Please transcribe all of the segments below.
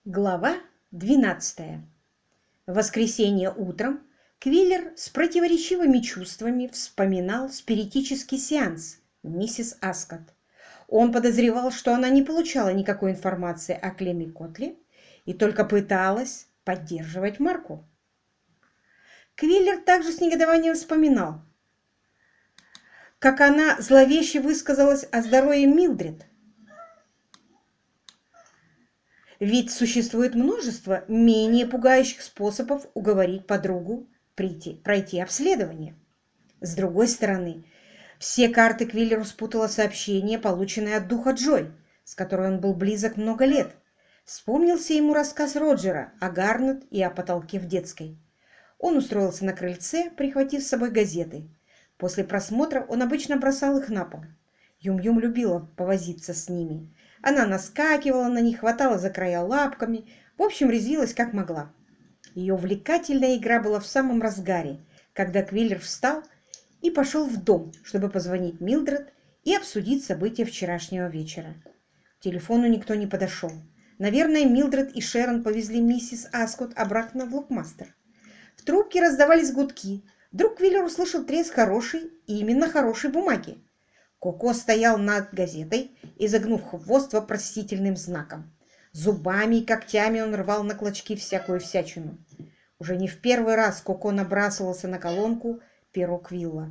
Глава 12. В воскресенье утром Квиллер с противоречивыми чувствами вспоминал спиритический сеанс миссис Аскотт. Он подозревал, что она не получала никакой информации о Клеме Котле и только пыталась поддерживать марку. Квиллер также с негодованием вспоминал, как она зловеще высказалась о здоровье Милдред. Ведь существует множество менее пугающих способов уговорить подругу пройти обследование. С другой стороны, все карты Квиллеру спутало сообщение, полученное от духа Джой, с которой он был близок много лет. Вспомнился ему рассказ Роджера о Гарнет и о потолке в детской. Он устроился на крыльце, прихватив с собой газеты. После просмотра он обычно бросал их на пол. Юм-Юм любила повозиться с ними. Она наскакивала на них, хватала за края лапками, в общем, резвилась как могла. Ее увлекательная игра была в самом разгаре, когда Квиллер встал и пошел в дом, чтобы позвонить Милдред и обсудить события вчерашнего вечера. К телефону никто не подошел. Наверное, Милдред и Шерон повезли миссис Аскотт обратно в Локмастер. В трубке раздавались гудки. Вдруг Квиллер услышал треск хорошей, именно хорошей бумаги. Коко стоял над газетой, изогнув хвост вопросительным знаком. Зубами и когтями он рвал на клочки всякую всячину. Уже не в первый раз Коко набрасывался на колонку перо Квилла.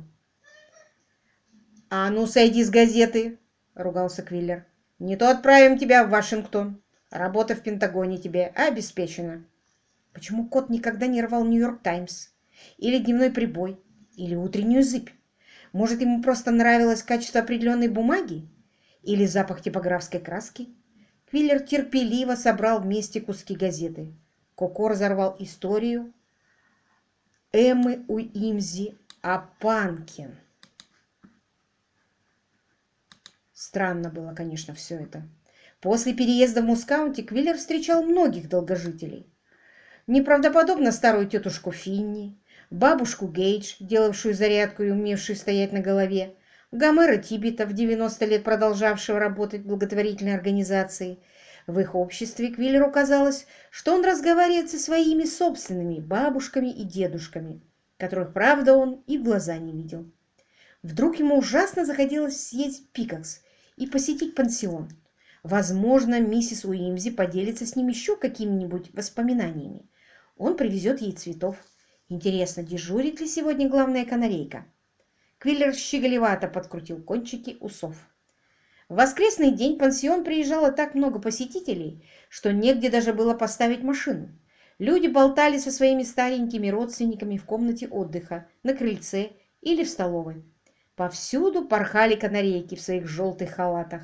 «А ну, сойди с газеты!» — ругался Квиллер. «Не то отправим тебя в Вашингтон. Работа в Пентагоне тебе обеспечена». Почему кот никогда не рвал «Нью-Йорк Таймс» или «Дневной прибой» или «Утреннюю зыбь»? Может, ему просто нравилось качество определенной бумаги или запах типографской краски? Квиллер терпеливо собрал вместе куски газеты. Коко разорвал историю Эммы Уимзи о Панкин. Странно было, конечно, все это. После переезда в Мускаунти Квиллер встречал многих долгожителей. Неправдоподобно старую тетушку Финни, бабушку Гейдж, делавшую зарядку и умевшую стоять на голове, Гомера Тиббета, в 90 лет продолжавшего работать в благотворительной организации. В их обществе Квиллеру казалось, что он разговаривает со своими собственными бабушками и дедушками, которых, правда, он и в глаза не видел. Вдруг ему ужасно захотелось съесть пикакс и посетить пансион. Возможно, миссис Уимзи поделится с ним еще какими-нибудь воспоминаниями. Он привезет ей цветов. Интересно, дежурит ли сегодня главная канарейка? Квиллер щеголевато подкрутил кончики усов. В воскресный день в пансион приезжало так много посетителей, что негде даже было поставить машину. Люди болтали со своими старенькими родственниками в комнате отдыха, на крыльце или в столовой. Повсюду порхали канарейки в своих желтых халатах.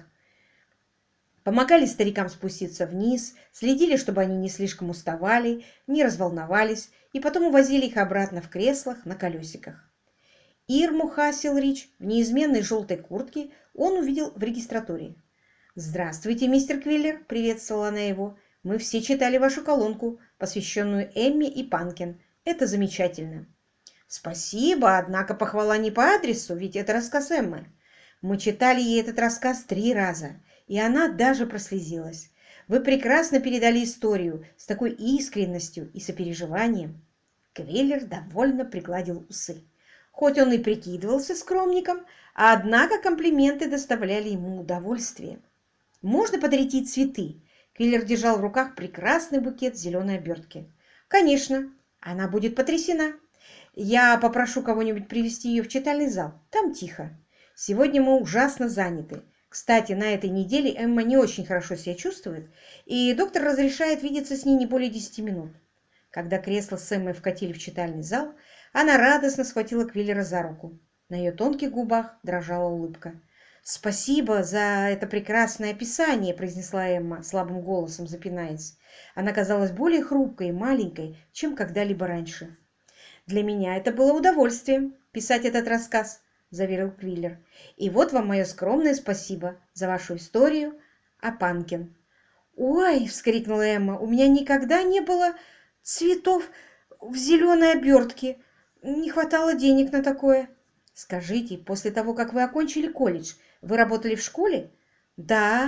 Помогали старикам спуститься вниз, следили, чтобы они не слишком уставали, не разволновались, и потом увозили их обратно в креслах на колесиках. Ирму Хасселрич в неизменной желтой куртке он увидел в регистратуре. «Здравствуйте, мистер Квиллер», — приветствовала она его. «Мы все читали вашу колонку, посвященную Эмме и Панкин. Это замечательно». «Спасибо, однако похвала не по адресу, ведь это рассказ Эммы. Мы читали ей этот рассказ 3 раза, и она даже прослезилась. Вы прекрасно передали историю с такой искренностью и сопереживанием». Квиллер довольно пригладил усы. Хоть он и прикидывался скромником, однако комплименты доставляли ему удовольствие. «Можно подарить ей цветы?» Квиллер держал в руках прекрасный букет в зеленой обертке. «Конечно, она будет потрясена. Я попрошу кого-нибудь привести ее в читальный зал. Там тихо. Сегодня мы ужасно заняты. Кстати, на этой неделе Эмма не очень хорошо себя чувствует, и доктор разрешает видеться с ней не более 10 минут». Когда кресло с Эммой вкатили в читальный зал, она радостно схватила Квиллера за руку. На ее тонких губах дрожала улыбка. «Спасибо за это прекрасное описание», — произнесла Эмма, слабым голосом запинаясь. Она казалась более хрупкой и маленькой, чем когда-либо раньше. «Для меня это было удовольствием писать этот рассказ», — заверил Квиллер. «И вот вам мое скромное спасибо за вашу историю о Панкин». «Ой!» — вскрикнула Эмма. «У меня никогда не было цветов в зеленой обертке. Не хватало денег на такое». «Скажите, после того, как вы окончили колледж, вы работали в школе?» «Да,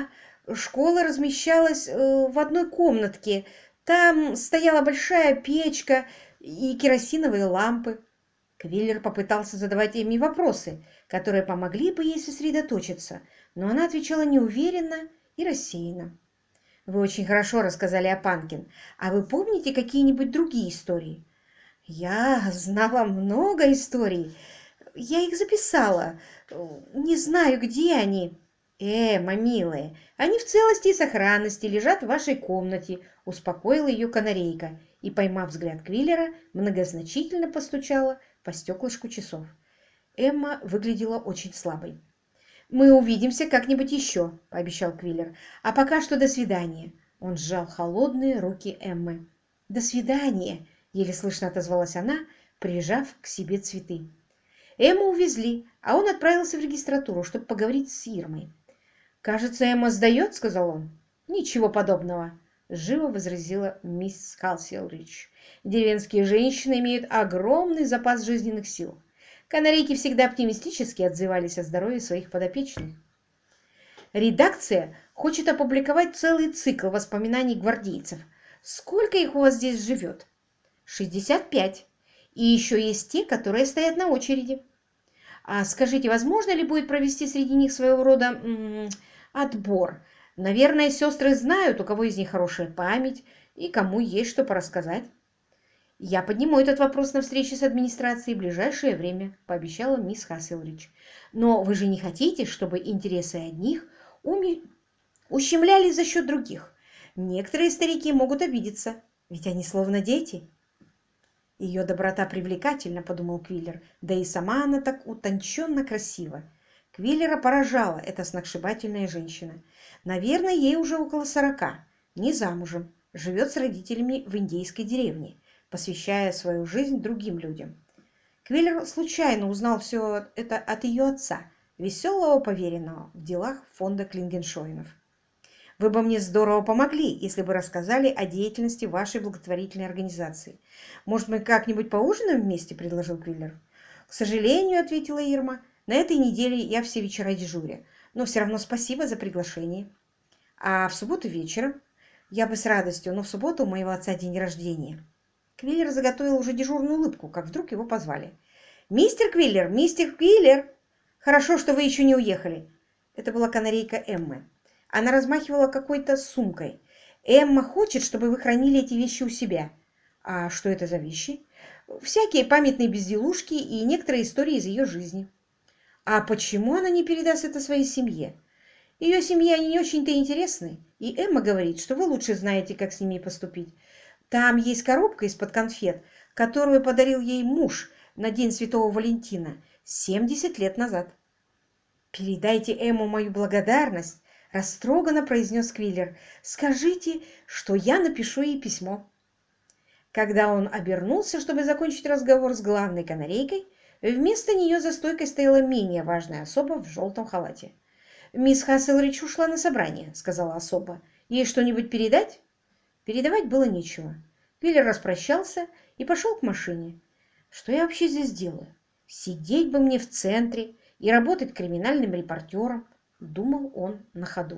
Школа размещалась в одной комнатке. Там стояла большая печка и керосиновые лампы. Квиллер попытался задавать Эмми вопросы, которые помогли бы ей сосредоточиться, но она отвечала неуверенно и рассеянно. «Вы очень хорошо рассказали о Панкин. А вы помните какие-нибудь другие истории?» «Я знала много историй. Я их записала. Не знаю, где они». «Эмма, милая, они в целости и сохранности лежат в вашей комнате», — успокоила ее канарейка и, поймав взгляд Квиллера, многозначительно постучала по стеклышку часов. Эмма выглядела очень слабой. «Мы увидимся как-нибудь еще», — пообещал Квиллер. «А пока что до свидания». Он сжал холодные руки Эммы. «До свидания», — еле слышно отозвалась она, прижав к себе цветы. Эмму увезли, а он отправился в регистратуру, чтобы поговорить с Ирмой. «Кажется, Эмма сдает», — сказал он. «Ничего подобного», — живо возразила мисс Халселридж. «Деревенские женщины имеют огромный запас жизненных сил. Канарейки всегда оптимистически отзывались о здоровье своих подопечных. Редакция хочет опубликовать целый цикл воспоминаний гвардейцев. Сколько их у вас здесь живет?» 65. И еще есть те, которые стоят на очереди. А скажите, возможно ли будет провести среди них своего рода отбор? Наверное, сестры знают, у кого из них хорошая память и кому есть что порассказать. «Я подниму этот вопрос на встрече с администрацией в ближайшее время», — пообещала мисс Хасселридж. «Но вы же не хотите, чтобы интересы одних ущемляли за счет других? Некоторые старики могут обидеться, ведь они словно дети». «Ее доброта привлекательна», — подумал Квиллер, да и сама она так утонченно красива. Квиллера поражала эта сногсшибательная женщина. Наверное, ей уже около 40, не замужем, живет с родителями в индейской деревне, посвящая свою жизнь другим людям. Квиллер случайно узнал все это от ее отца, веселого поверенного в делах фонда Клингеншоинов. «Вы бы мне здорово помогли, если бы рассказали о деятельности вашей благотворительной организации. Может, мы как-нибудь поужинаем вместе?» – предложил Квиллер. «К сожалению», – ответила Ирма, – «на этой неделе я все вечера дежурю, но все равно спасибо за приглашение. А в субботу вечером? Я бы с радостью, но в субботу у моего отца день рождения». Квиллер заготовил уже дежурную улыбку, как вдруг его позвали. «Мистер Квиллер! Мистер Квиллер! Хорошо, что вы еще не уехали!» Это была канарейка Эммы. Она размахивала какой-то сумкой. «Эмма хочет, чтобы вы хранили эти вещи у себя». «А что это за вещи?» «Всякие памятные безделушки и некоторые истории из ее жизни». «А почему она не передаст это своей семье?» «Ее семье они не очень-то интересны, и Эмма говорит, что вы лучше знаете, как с ними поступить. Там есть коробка из-под конфет, которую подарил ей муж на День Святого Валентина 70 лет назад». «Передайте Эмму мою благодарность», — растроганно произнес Квиллер. «Скажите, что я напишу ей письмо». Когда он обернулся, чтобы закончить разговор с главной канарейкой, вместо нее за стойкой стояла менее важная особа в желтом халате. «Мисс Хасселридж ушла на собрание», — сказала особа. «Ей что-нибудь передать?» Передавать было нечего. Квиллер распрощался и пошел к машине. «Что я вообще здесь делаю? Сидеть бы мне в центре и работать криминальным репортером», — думал он на ходу.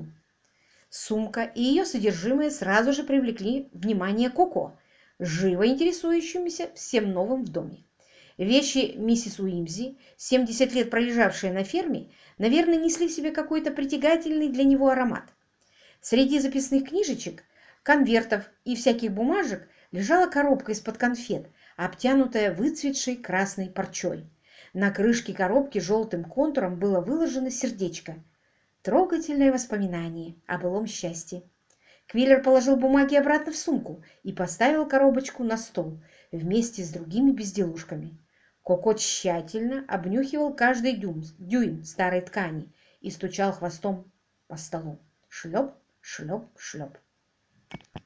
Сумка и ее содержимое сразу же привлекли внимание Коко, живо интересующимся всем новым в доме. Вещи миссис Уимзи, 70 лет пролежавшие на ферме, наверное, несли в себе какой-то притягательный для него аромат. Среди записных книжечек, конвертов и всяких бумажек лежала коробка из-под конфет, обтянутая выцветшей красной парчой. На крышке коробки желтым контуром было выложено сердечко. Трогательное воспоминание о былом счастье. Квиллер положил бумаги обратно в сумку и поставил коробочку на стол вместе с другими безделушками. Коко тщательно обнюхивал каждый дюйм старой ткани и стучал хвостом по столу. Шлеп, шлеп, шлеп.